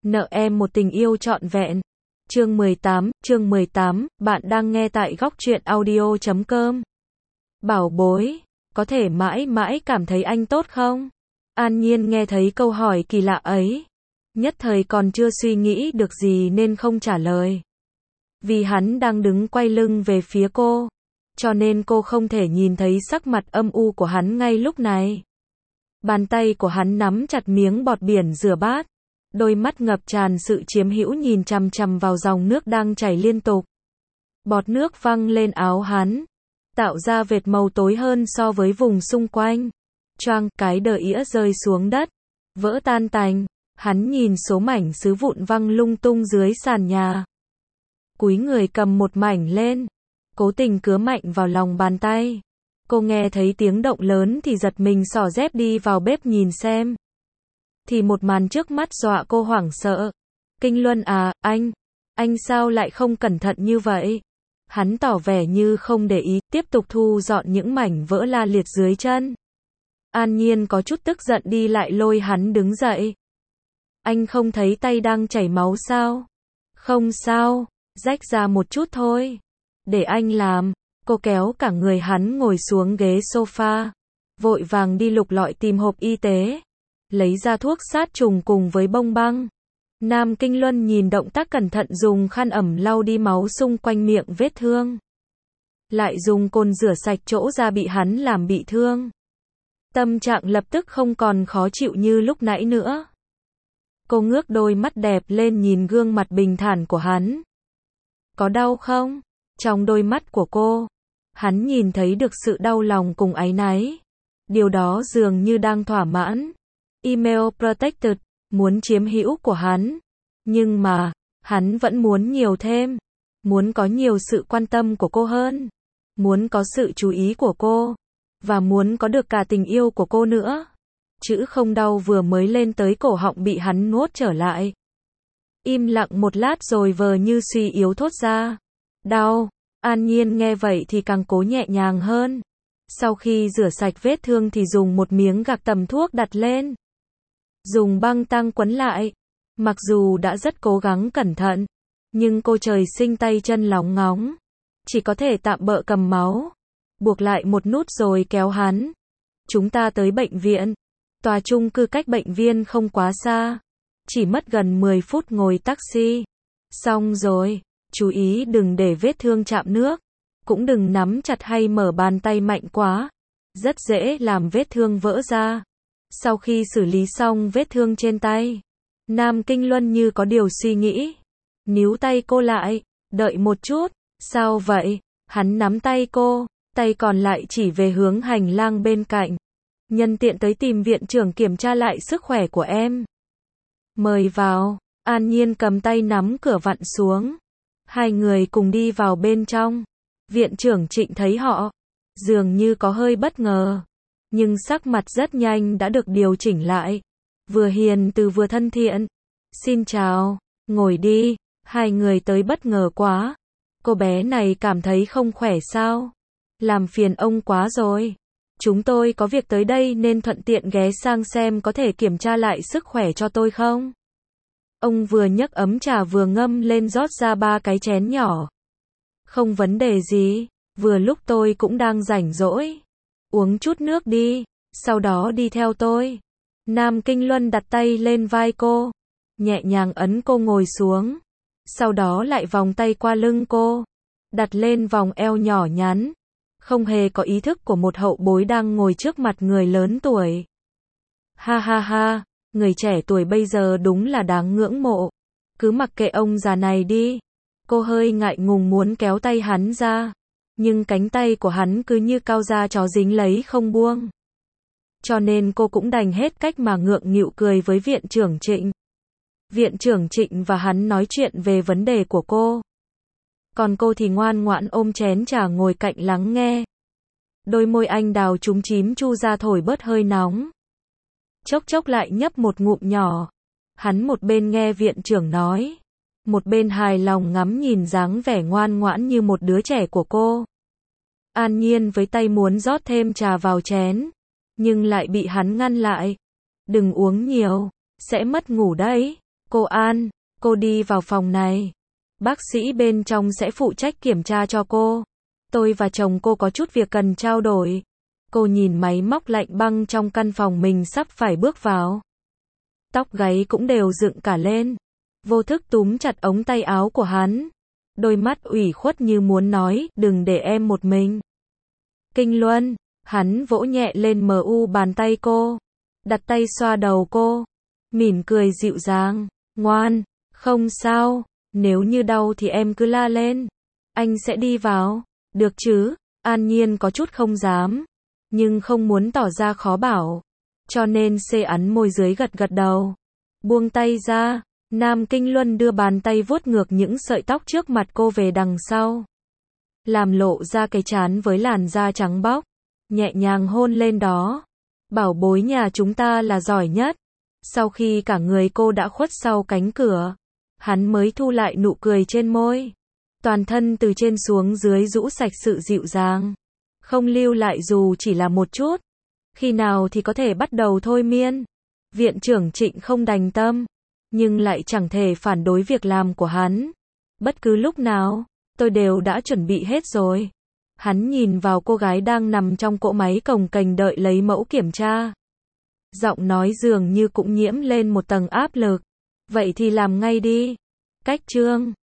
Nợ em một tình yêu trọn vẹn. Chương 18, bạn đang nghe tại góc truyện audio.com. Bảo bối, có thể mãi mãi cảm thấy anh tốt không? An Nhiên nghe thấy câu hỏi kỳ lạ ấy, nhất thời còn chưa suy nghĩ được gì nên không trả lời. Vì hắn đang đứng quay lưng về phía cô, cho nên cô không thể nhìn thấy sắc mặt âm u của hắn ngay lúc này. Bàn tay của hắn nắm chặt miếng bọt biển rửa bát, đôi mắt ngập tràn sự chiếm hữu nhìn chằm chằm vào dòng nước đang chảy liên tục. Bọt nước văng lên áo hắn, tạo ra vệt màu tối hơn so với vùng xung quanh. Choang, cái đờ ĩa rơi xuống đất, vỡ tan tành. Hắn nhìn số mảnh sứ vụn văng lung tung dưới sàn nhà. Cúi người cầm một mảnh lên, cố tình cứa mạnh vào lòng bàn tay. Cô nghe thấy tiếng động lớn thì giật mình xỏ dép đi vào bếp nhìn xem. Thì một màn trước mắt dọa cô hoảng sợ. Kinh Luân à, anh sao lại không cẩn thận như vậy? Hắn tỏ vẻ như không để ý, tiếp tục thu dọn những mảnh vỡ la liệt dưới chân. An Nhiên có chút tức giận đi lại lôi hắn đứng dậy. Anh không thấy tay đang chảy máu sao? Không sao, rách ra một chút thôi. Để anh làm. Cô kéo cả người hắn ngồi xuống ghế sofa, vội vàng đi lục lọi tìm hộp y tế, lấy ra thuốc sát trùng cùng với bông băng. Nam Kinh Luân nhìn động tác cẩn thận dùng khăn ẩm lau đi máu xung quanh miệng vết thương, lại dùng cồn rửa sạch chỗ da bị hắn làm bị thương. Tâm trạng lập tức không còn khó chịu như lúc nãy nữa. Cô ngước đôi mắt đẹp lên nhìn gương mặt bình thản của hắn. Có đau không? Trong đôi mắt của cô, hắn nhìn thấy được sự đau lòng cùng áy náy. Điều đó dường như đang thỏa mãn. Email protected, muốn chiếm hữu của hắn. Nhưng mà, hắn vẫn muốn nhiều thêm. Muốn có nhiều sự quan tâm của cô hơn. Muốn có sự chú ý của cô. Và muốn có được cả tình yêu của cô nữa. Chữ không đau vừa mới lên tới cổ họng bị hắn nuốt trở lại. Im lặng một lát rồi vờ như suy yếu thốt ra. Đau. An Nhiên nghe vậy thì càng cố nhẹ nhàng hơn. Sau khi rửa sạch vết thương thì dùng một miếng gạc tầm thuốc đặt lên. Dùng băng tang quấn lại. Mặc dù đã rất cố gắng cẩn thận, nhưng cô trời sinh tay chân lóng ngóng. Chỉ có thể tạm bợ cầm máu. Buộc lại một nút rồi kéo hắn. Chúng ta tới bệnh viện. Tòa chung cư cách bệnh viện không quá xa. Chỉ mất gần 10 phút ngồi taxi. Xong rồi. Chú ý đừng để vết thương chạm nước. Cũng đừng nắm chặt hay mở bàn tay mạnh quá. Rất dễ làm vết thương vỡ ra. Sau khi xử lý xong vết thương trên tay, Nam Kinh Luân như có điều suy nghĩ. Níu tay cô lại. Đợi một chút. Sao vậy? Hắn nắm tay cô. Tay còn lại chỉ về hướng hành lang bên cạnh. Nhân tiện tới tìm viện trưởng kiểm tra lại sức khỏe của em. Mời vào. An Nhiên cầm tay nắm cửa vặn xuống. Hai người cùng đi vào bên trong. Viện trưởng Trịnh thấy họ, dường như có hơi bất ngờ. Nhưng sắc mặt rất nhanh đã được điều chỉnh lại. Vừa hiền từ vừa thân thiện. Xin chào, ngồi đi. Hai người tới bất ngờ quá. Cô bé này cảm thấy không khỏe sao? Làm phiền ông quá rồi. Chúng tôi có việc tới đây nên thuận tiện ghé sang xem có thể kiểm tra lại sức khỏe cho tôi không? Ông vừa nhấc ấm trà vừa ngâm lên rót ra 3 cái chén nhỏ. Không vấn đề gì, vừa lúc tôi cũng đang rảnh rỗi. Uống chút nước đi, sau đó đi theo tôi. Nam Kinh Luân đặt tay lên vai cô, nhẹ nhàng ấn cô ngồi xuống. Sau đó lại vòng tay qua lưng cô, đặt lên vòng eo nhỏ nhắn. Không hề có ý thức của một hậu bối đang ngồi trước mặt người lớn tuổi. Ha ha ha. Người trẻ tuổi bây giờ đúng là đáng ngưỡng mộ. Cứ mặc kệ ông già này đi. Cô hơi ngại ngùng muốn kéo tay hắn ra. Nhưng cánh tay của hắn cứ như cao da chó dính lấy không buông. Cho nên cô cũng đành hết cách mà ngượng nghịu cười với viện trưởng Trịnh. Viện trưởng Trịnh và hắn nói chuyện về vấn đề của cô. Còn cô thì ngoan ngoãn ôm chén trà ngồi cạnh lắng nghe. Đôi môi anh đào chúm chím chu ra thổi bớt hơi nóng. Chốc chốc lại nhấp một ngụm nhỏ. Hắn một bên nghe viện trưởng nói, một bên hài lòng ngắm nhìn dáng vẻ ngoan ngoãn như một đứa trẻ của cô. An Nhiên với tay muốn rót thêm trà vào chén, nhưng lại bị hắn ngăn lại. Đừng uống nhiều, sẽ mất ngủ đấy. Cô An, cô đi vào phòng này. Bác sĩ bên trong sẽ phụ trách kiểm tra cho cô. Tôi và chồng cô có chút việc cần trao đổi. Cô nhìn máy móc lạnh băng trong căn phòng mình sắp phải bước vào. Tóc gáy cũng đều dựng cả lên. Vô thức túm chặt ống tay áo của hắn. Đôi mắt ủy khuất như muốn nói, đừng để em một mình. Kinh Luân, hắn vỗ nhẹ lên bàn tay cô. Đặt tay xoa đầu cô. Mỉm cười dịu dàng, ngoan, không sao, nếu như đau thì em cứ la lên. Anh sẽ đi vào, được chứ? An Nhiên có chút không dám, nhưng không muốn tỏ ra khó bảo. Cho nên ấn môi dưới gật gật đầu. Buông tay ra, Nam Kinh Luân đưa bàn tay vuốt ngược những sợi tóc trước mặt cô về đằng sau. Làm lộ ra cái trán với làn da trắng bóc. Nhẹ nhàng hôn lên đó. Bảo bối nhà chúng ta là giỏi nhất. Sau khi cả người cô đã khuất sau cánh cửa, hắn mới thu lại nụ cười trên môi. Toàn thân từ trên xuống dưới rũ sạch sự dịu dàng. Không lưu lại dù chỉ là một chút. Khi nào thì có thể bắt đầu thôi miên. Viện trưởng Trịnh không đành tâm, nhưng lại chẳng thể phản đối việc làm của hắn. Bất cứ lúc nào, tôi đều đã chuẩn bị hết rồi. Hắn nhìn vào cô gái đang nằm trong cỗ máy cồng kềnh đợi lấy mẫu kiểm tra. Giọng nói dường như cũng nhiễm lên một tầng áp lực. Vậy thì làm ngay đi. Cách chương